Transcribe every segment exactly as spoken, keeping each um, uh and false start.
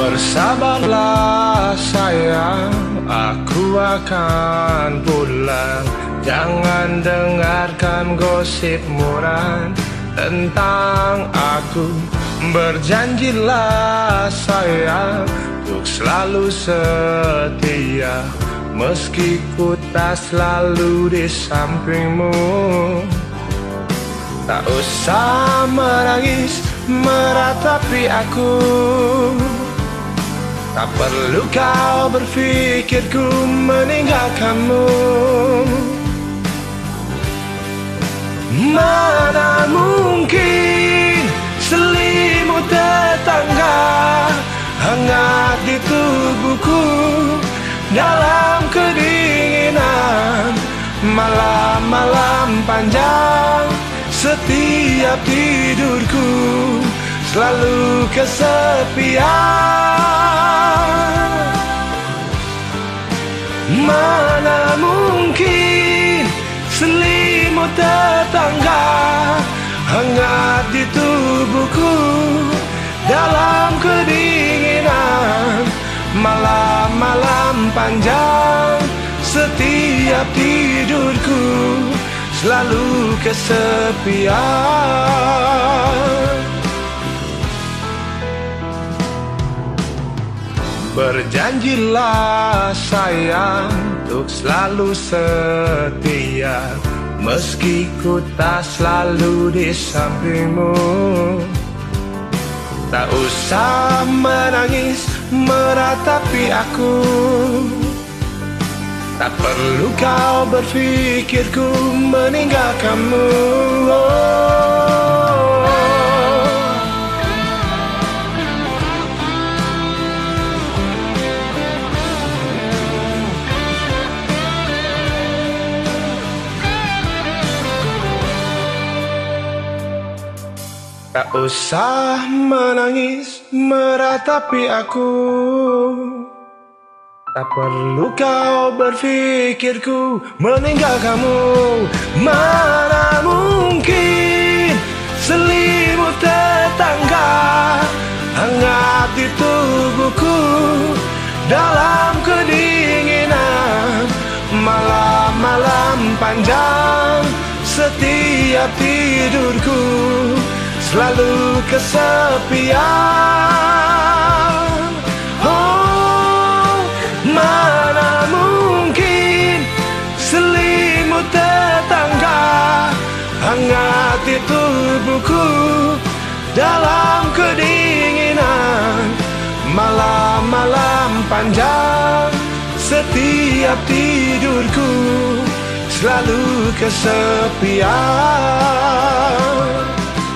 Bersabarlah sayang, aku akan pulang. Jangan dengarkan gosip murah tentang aku. Berjanjilah sayang untuk selalu setia, meski ku tak selalu di sampingmu. Tak usah menangis meratapi aku, tak perlu kau berpikir ku meninggalkanmu. Mana mungkin selimut tetangga hangat di tubuhku dalam kedinginan malam-malam panjang. Setiap tidurku selalu kesepian. Mana mungkin selimut tetangga hangat di tubuhku dalam kedinginan malam-malam panjang. Setiap tidurku selalu kesepian. Berjanjilah sayang untuk selalu setia, meski ku tak selalu di sampingmu. Tak usah menangis meratapi aku, tak perlu kau berpikir ku meninggalkanmu. Oh. Tak usah menangis meratapi aku, tak perlu kau berpikirku meninggalkanmu. Mana mungkin selimut tetangga hangat di tubuhku dalam kedinginan malam-malam panjang. Setiap tidurku selalu kesepian. Oh, mana mungkin selimut tetangga hangat di tubuhku dalam kedinginan malam-malam panjang. Setiap tidurku selalu kesepian.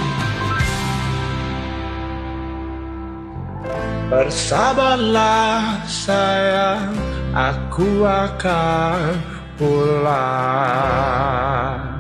Bersabarlah sayang, aku akan pulang.